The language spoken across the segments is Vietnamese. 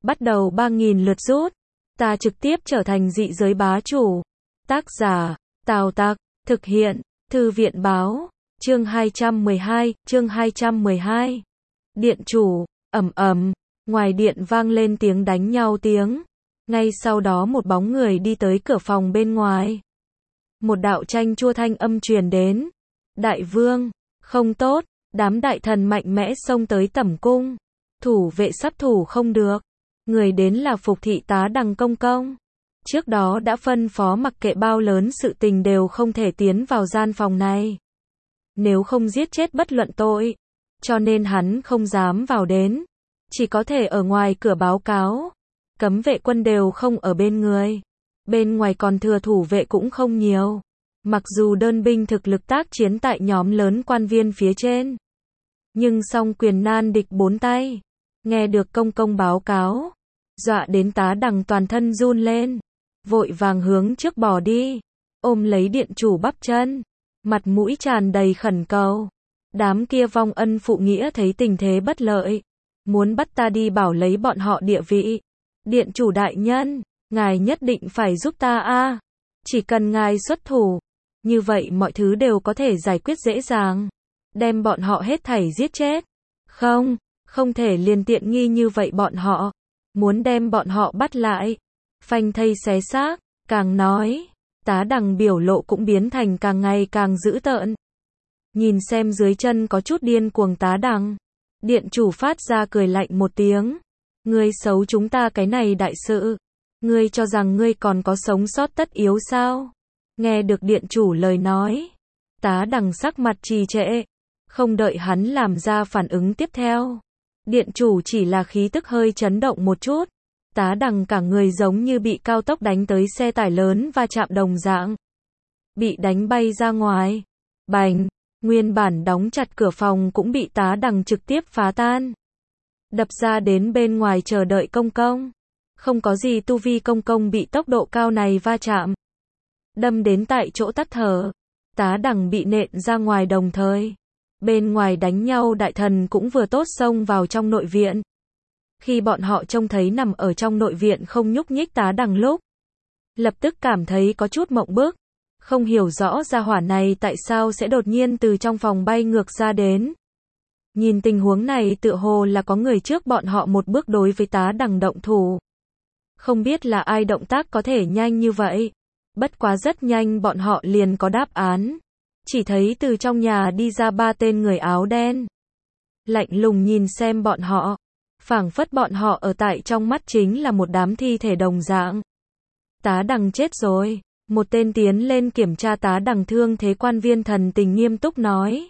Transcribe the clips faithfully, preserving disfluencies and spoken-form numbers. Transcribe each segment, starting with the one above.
bắt đầu ba nghìn lượt rút. Ta trực tiếp trở thành dị giới bá chủ. Tác giả, Tào Tặc, thực hiện, Thư viện báo, chương hai trăm mười hai, chương hai trăm mười hai. Điện chủ, ầm ầm, ngoài điện vang lên tiếng đánh nhau tiếng. Ngay sau đó một bóng người đi tới cửa phòng bên ngoài. Một đạo chanh chua thanh âm truyền đến. Đại vương, không tốt, đám đại thần mạnh mẽ xông tới tẩm cung. Thủ vệ sắp thủ không được. Người đến là Phục thị tá Đằng Công Công. Trước đó đã phân phó mặc kệ bao lớn sự tình đều không thể tiến vào gian phòng này. Nếu không giết chết bất luận tội. Cho nên hắn không dám vào đến. Chỉ có thể ở ngoài cửa báo cáo. Cấm vệ quân đều không ở bên người. Bên ngoài còn thừa thủ vệ cũng không nhiều. Mặc dù đơn binh thực lực tác chiến tại nhóm lớn quan viên phía trên. Nhưng song quyền nan địch bốn tay. Nghe được công công báo cáo. Dọa đến tá Đằng toàn thân run lên. Vội vàng hướng trước bỏ đi. Ôm lấy điện chủ bắp chân. Mặt mũi tràn đầy khẩn cầu. Đám kia vong ân phụ nghĩa thấy tình thế bất lợi. Muốn bắt ta đi bảo lấy bọn họ địa vị. Điện chủ đại nhân, ngài nhất định phải giúp ta a. Chỉ cần ngài xuất thủ. Như vậy mọi thứ đều có thể giải quyết dễ dàng. Đem bọn họ hết thảy giết chết. Không, không thể liền tiện nghi như vậy bọn họ. Muốn đem bọn họ bắt lại. Phanh thây xé xác, càng nói. Tá Đằng biểu lộ cũng biến thành càng ngày càng dữ tợn. Nhìn xem dưới chân có chút điên cuồng tá Đằng. Điện chủ phát ra cười lạnh một tiếng. Ngươi xấu chúng ta cái này đại sự. Ngươi cho rằng ngươi còn có sống sót tất yếu sao? Nghe được điện chủ lời nói. Tá Đằng sắc mặt trì trệ. Không đợi hắn làm ra phản ứng tiếp theo. Điện chủ chỉ là khí tức hơi chấn động một chút. Tá Đằng cả người giống như bị cao tốc đánh tới xe tải lớn va chạm đồng dạng. Bị đánh bay ra ngoài. Bành, nguyên bản đóng chặt cửa phòng cũng bị tá Đằng trực tiếp phá tan. Đập ra đến bên ngoài chờ đợi công công. Không có gì tu vi công công bị tốc độ cao này va chạm. Đâm đến tại chỗ tắt thở. Tá Đằng bị nện ra ngoài đồng thời. Bên ngoài đánh nhau đại thần cũng vừa tốt xông vào trong nội viện. Khi bọn họ trông thấy nằm ở trong nội viện không nhúc nhích tá Đằng lúc. Lập tức cảm thấy có chút mộng bức. Không hiểu rõ gia hỏa này tại sao sẽ đột nhiên từ trong phòng bay ngược ra đến. Nhìn tình huống này tựa hồ là có người trước bọn họ một bước đối với tá Đằng động thủ. Không biết là ai động tác có thể nhanh như vậy. Bất quá rất nhanh bọn họ liền có đáp án. Chỉ thấy từ trong nhà đi ra ba tên người áo đen. Lạnh lùng nhìn xem bọn họ. Phảng phất bọn họ ở tại trong mắt chính là một đám thi thể đồng dạng. Tá Đằng chết rồi. Một tên tiến lên kiểm tra tá Đằng thương thế quan viên thần tình nghiêm túc nói.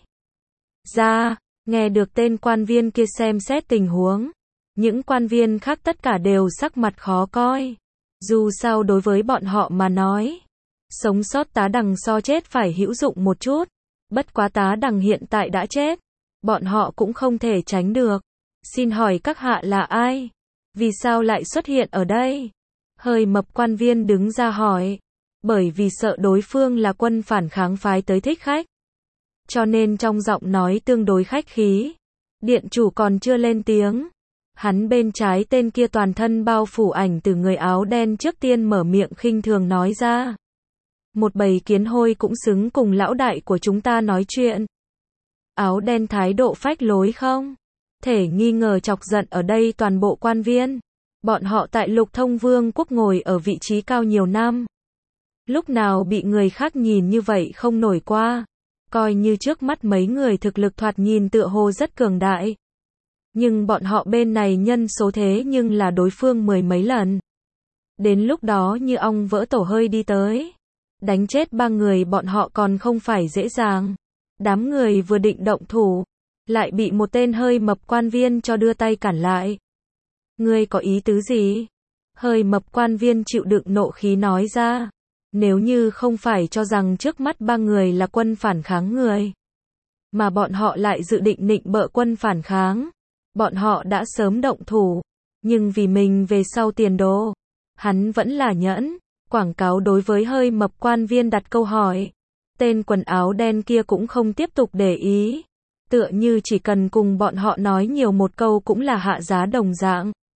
Ra, nghe được tên quan viên kia xem xét tình huống. Những quan viên khác tất cả đều sắc mặt khó coi. Dù sao đối với bọn họ mà nói. Sống sót tá Đằng so chết phải hữu dụng một chút. Bất quá tá Đằng hiện tại đã chết. Bọn họ cũng không thể tránh được. Xin hỏi các hạ là ai? Vì sao lại xuất hiện ở đây? Hơi mập quan viên đứng ra hỏi. Bởi vì sợ đối phương là quân phản kháng phái tới thích khách. Cho nên trong giọng nói tương đối khách khí. Điện chủ còn chưa lên tiếng. Hắn bên trái tên kia toàn thân bao phủ ảnh từ người áo đen trước tiên mở miệng khinh thường nói ra. Một bầy kiến hôi cũng xứng cùng lão đại của chúng ta nói chuyện. Áo đen thái độ phách lối không? Thể nghi ngờ chọc giận ở đây toàn bộ quan viên. Bọn họ tại Lục Thông Vương quốc ngồi ở vị trí cao nhiều năm. Lúc nào bị người khác nhìn như vậy không nổi qua. Coi như trước mắt mấy người thực lực thoạt nhìn tựa hồ rất cường đại. Nhưng bọn họ bên này nhân số thế nhưng là đối phương mười mấy lần. Đến lúc đó như ong vỡ tổ hơi đi tới. Đánh chết ba người bọn họ còn không phải dễ dàng. Đám người vừa định động thủ. Lại bị một tên hơi mập quan viên cho đưa tay cản lại. Ngươi có ý tứ gì? Hơi mập quan viên chịu đựng nộ khí nói ra. Nếu như không phải cho rằng trước mắt ba người là quân phản kháng người. Mà bọn họ lại dự định nịnh bợ quân phản kháng. Bọn họ đã sớm động thủ. Nhưng vì mình về sau tiền đồ. Hắn vẫn là nhẫn. Quảng cáo đối với hơi mập quan viên đặt câu hỏi. Tên quần áo đen kia cũng không tiếp tục để ý. Tựa như chỉ cần cùng bọn họ nói nhiều một câu cũng là hạ giá đồng dạng.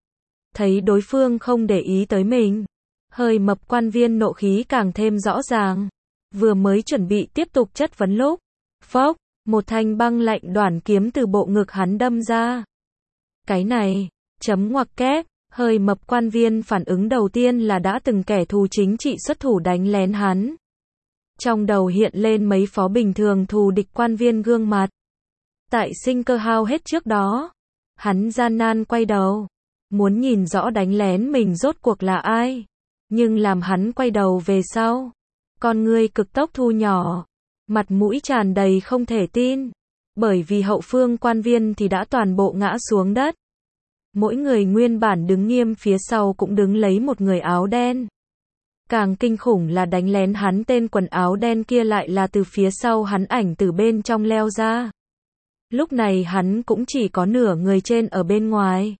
thấy đối phương không để ý tới mình. Hơi mập quan viên nộ khí càng thêm rõ ràng. Vừa mới chuẩn bị tiếp tục chất vấn lúc. Phốc, một thanh băng lạnh đoản kiếm từ bộ ngực hắn đâm ra. Cái này, chấm ngoặc kép, hơi mập quan viên phản ứng đầu tiên là đã từng kẻ thù chính trị xuất thủ đánh lén hắn. Trong đầu hiện lên mấy phó bình thường thù địch quan viên gương mặt. Tại sinh cơ hao hết trước đó, hắn gian nan quay đầu, muốn nhìn rõ đánh lén mình rốt cuộc là ai. Nhưng làm hắn quay đầu về sau, con ngươi cực tốc thu nhỏ, mặt mũi tràn đầy không thể tin, bởi vì hậu phương quan viên thì đã toàn bộ ngã xuống đất. Mỗi người nguyên bản đứng nghiêm phía sau cũng đứng lấy một người áo đen. Càng kinh khủng là đánh lén hắn tên quần áo đen kia lại là từ phía sau hắn ảnh từ bên trong leo ra. Lúc này hắn cũng chỉ có nửa người trên ở bên ngoài.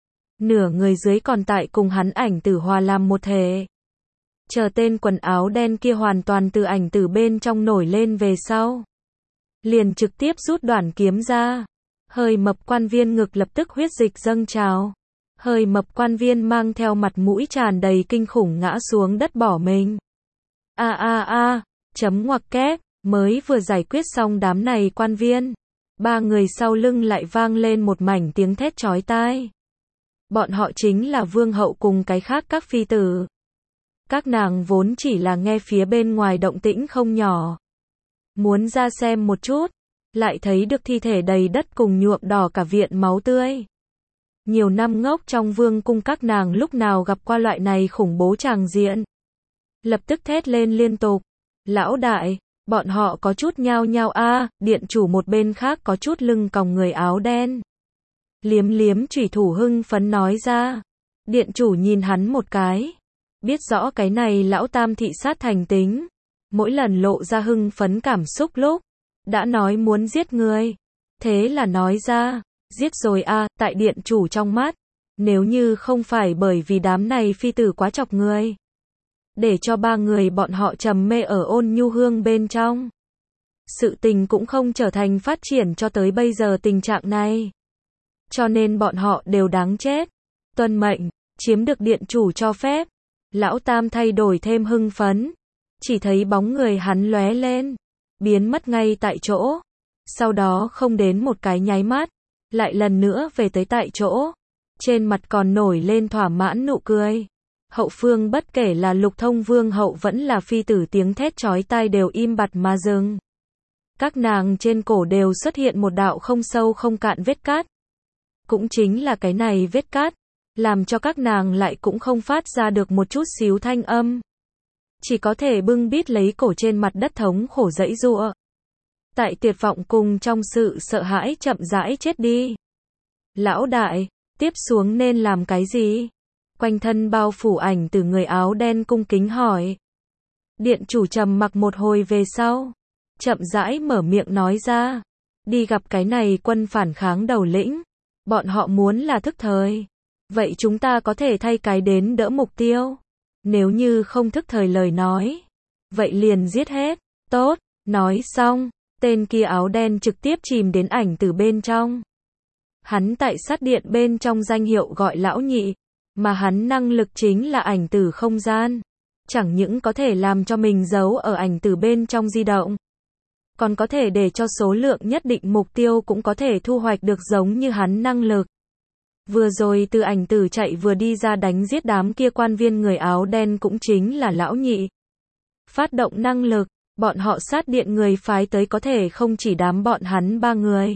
Nửa người dưới còn tại cùng hắn ảnh tử hòa làm một thể. Chờ tên quần áo đen kia hoàn toàn từ ảnh tử bên trong nổi lên về sau. Liền trực tiếp rút đoạn kiếm ra. Hơi mập quan viên ngực lập tức huyết dịch dâng trào. Hơi mập quan viên mang theo mặt mũi tràn đầy kinh khủng ngã xuống đất bỏ mình. A a a, chấm ngoặc kép, mới vừa giải quyết xong đám này quan viên. Ba người sau lưng lại vang lên một mảnh tiếng thét chói tai. Bọn họ chính là vương hậu cùng cái khác các phi tử. Các nàng vốn chỉ là nghe phía bên ngoài động tĩnh không nhỏ. Muốn ra xem một chút, lại thấy được thi thể đầy đất cùng nhuộm đỏ cả viện máu tươi. Nhiều năm ngốc trong vương cung các nàng lúc nào gặp qua loại này khủng bố tràng diện. Lập tức thét lên liên tục. Lão đại, bọn họ có chút nhao nhao a, điện chủ một bên khác có chút lưng còng người áo đen. Liếm liếm chủy thủ hưng phấn nói ra. Điện chủ nhìn hắn một cái. Biết rõ cái này lão tam thị sát thành tính. Mỗi lần lộ ra hưng phấn cảm xúc lúc. Đã nói muốn giết người. Thế là nói ra. Giết rồi a, tại điện chủ trong mắt. Nếu như không phải bởi vì đám này phi tử quá chọc người. Để cho ba người bọn họ trầm mê ở ôn nhu hương bên trong. Sự tình cũng không trở thành phát triển cho tới bây giờ tình trạng này. Cho nên bọn họ đều đáng chết. Tuân mệnh, chiếm được điện chủ cho phép. Lão tam thay đổi thêm hưng phấn. Chỉ thấy bóng người hắn lóe lên. Biến mất ngay tại chỗ. Sau đó không đến một cái nháy mắt. Lại lần nữa về tới tại chỗ. Trên mặt còn nổi lên thỏa mãn nụ cười. Hậu phương bất kể là Lục Thông vương hậu vẫn là phi tử tiếng thét chói tai đều im bặt mà dừng. Các nàng trên cổ đều xuất hiện một đạo không sâu không cạn vết cát. Cũng chính là cái này vết cát, làm cho các nàng lại cũng không phát ra được một chút xíu thanh âm. Chỉ có thể bưng bít lấy cổ trên mặt đất thống khổ dãy giụa. Tại tuyệt vọng cùng trong sự sợ hãi chậm rãi chết đi. Lão đại, tiếp xuống nên làm cái gì? Quanh thân bao phủ ảnh từ người áo đen cung kính hỏi. Điện chủ trầm mặc một hồi về sau. Chậm rãi mở miệng nói ra. Đi gặp cái này quân phản kháng đầu lĩnh. Bọn họ muốn là thức thời. Vậy chúng ta có thể thay cái đến đỡ mục tiêu. Nếu như không thức thời lời nói. Vậy liền giết hết. Tốt, nói xong. Tên kia áo đen trực tiếp chìm đến ảnh từ bên trong. Hắn tại sát điện bên trong danh hiệu gọi lão nhị. Mà hắn năng lực chính là ảnh tử không gian. Chẳng những có thể làm cho mình giấu ở ảnh tử bên trong di động. Còn có thể để cho số lượng nhất định mục tiêu cũng có thể thu hoạch được giống như hắn năng lực. Vừa rồi từ ảnh tử chạy vừa đi ra đánh giết đám kia quan viên người áo đen cũng chính là lão nhị. Phát động năng lực, bọn họ sát điện người phái tới có thể không chỉ đám bọn hắn ba người.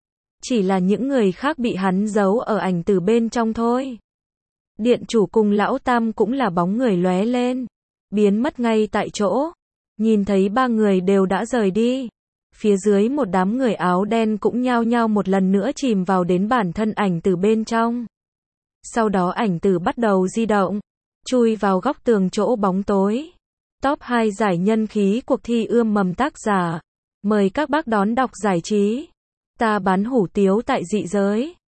Chỉ là những người khác bị hắn giấu ở ảnh tử bên trong thôi. Điện chủ cùng lão tam cũng là bóng người lóe lên. Biến mất ngay tại chỗ. Nhìn thấy ba người đều đã rời đi. Phía dưới một đám người áo đen cũng nhao nhao một lần nữa chìm vào đến bản thân ảnh từ bên trong. Sau đó ảnh từ bắt đầu di động. Chui vào góc tường chỗ bóng tối. Top hai giải nhân khí cuộc thi ươm mầm tác giả. Mời các bác đón đọc giải trí. Ta bán hủ tiếu tại dị giới.